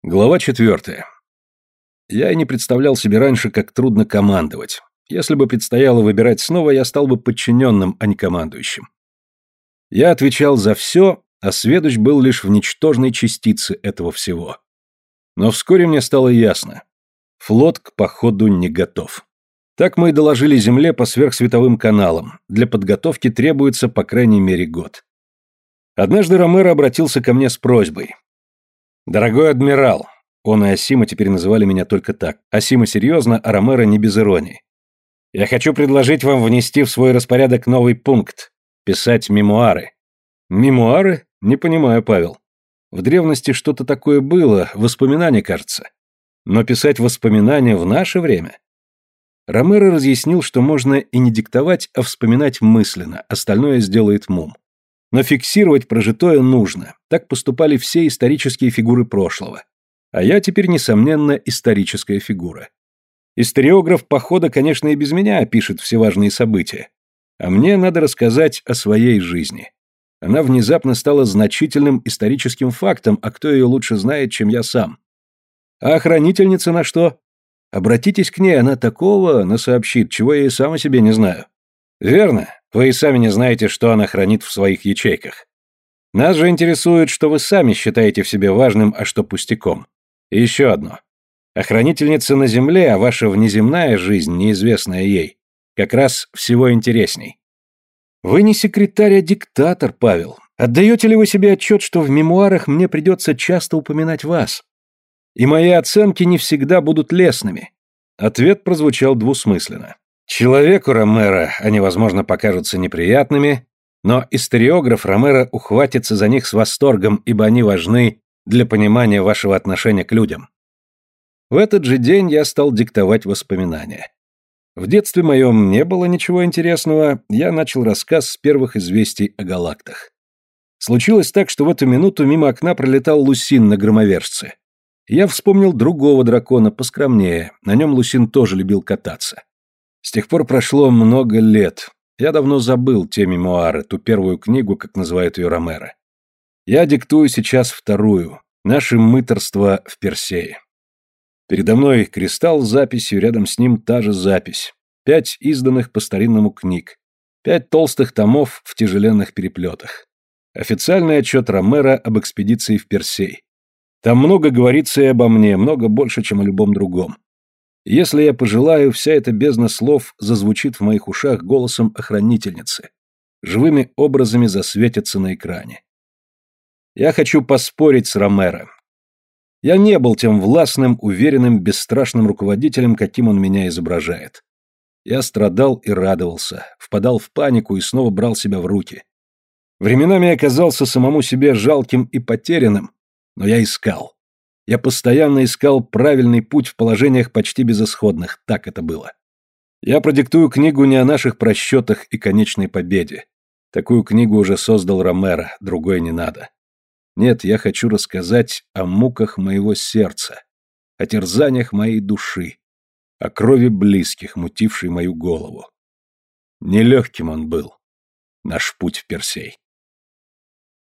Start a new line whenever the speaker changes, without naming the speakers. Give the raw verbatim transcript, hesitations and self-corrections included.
Глава четвертая. Я и не представлял себе раньше, как трудно командовать. Если бы предстояло выбирать снова, я стал бы подчиненным, а не командующим. Я отвечал за все, а сведущ был лишь в ничтожной частице этого всего. Но вскоре мне стало ясно. Флот к походу не готов. Так мы и доложили Земле по сверхсветовым каналам. Для подготовки требуется по крайней мере год. Однажды Ромеро обратился ко мне с просьбой. «Дорогой адмирал», он и Асима теперь называли меня только так, Асима серьезно, а Ромеро не без иронии. «Я хочу предложить вам внести в свой распорядок новый пункт – писать мемуары». «Мемуары? Не понимаю, Павел. В древности что-то такое было, воспоминания, кажется. Но писать воспоминания в наше время?» Ромеро разъяснил, что можно и не диктовать, а вспоминать мысленно, остальное сделает ум. Но фиксировать прожитое нужно, так поступали все исторические фигуры прошлого. А я теперь, несомненно, историческая фигура. Историограф похода, конечно, и без меня опишет все важные события. А мне надо рассказать о своей жизни. Она внезапно стала значительным историческим фактом, а кто ее лучше знает, чем я сам. А охранительница на что? Обратитесь к ней, она такого насообщит, чего я и сам о себе не знаю. Верно, вы и сами не знаете, что она хранит в своих ячейках. Нас же интересует, что вы сами считаете в себе важным, а что пустяком. И еще одно. Охранительница на земле, а ваша внеземная жизнь, неизвестная ей, как раз всего интересней. Вы не секретарь, а диктатор, Павел. Отдаете ли вы себе отчет, что в мемуарах мне придется часто упоминать вас? И мои оценки не всегда будут лестными. Ответ прозвучал двусмысленно. Человеку Ромеро они, возможно, покажутся неприятными, но историограф Ромеро ухватится за них с восторгом, ибо они важны для понимания вашего отношения к людям. В этот же день я стал диктовать воспоминания. В детстве моем не было ничего интересного, я начал рассказ с первых известий о галактах. Случилось так, что в эту минуту мимо окна пролетал Лусин на громовержце. Я вспомнил другого дракона, поскромнее, на нем Лусин тоже любил кататься. С тех пор прошло много лет. Я давно забыл те мемуары, ту первую книгу, как называют ее Ромеро. Я диктую сейчас вторую. Наше мытарство в Персее. Передо мной кристалл с записью, рядом с ним та же запись. Пять изданных по старинному книг. Пять толстых томов в тяжеленных переплетах. Официальный отчет Ромеро об экспедиции в Персей. Там много говорится и обо мне, много больше, чем о любом другом. Если я пожелаю, вся эта бездна слов зазвучит в моих ушах голосом охранительницы. Живыми образами засветится на экране. Я хочу поспорить с Ромеро. Я не был тем властным, уверенным, бесстрашным руководителем, каким он меня изображает. Я страдал и радовался, впадал в панику и снова брал себя в руки. Временами я казался самому себе жалким и потерянным, но я искал. Я постоянно искал правильный путь в положениях почти безысходных, так это было. Я продиктую книгу не о наших просчетах и конечной победе. Такую книгу уже создал Ромеро, другой не надо. Нет, я хочу рассказать о муках моего сердца, о терзаниях моей души, о крови близких, мутившей мою голову. Нелегким он был, наш путь в Персей.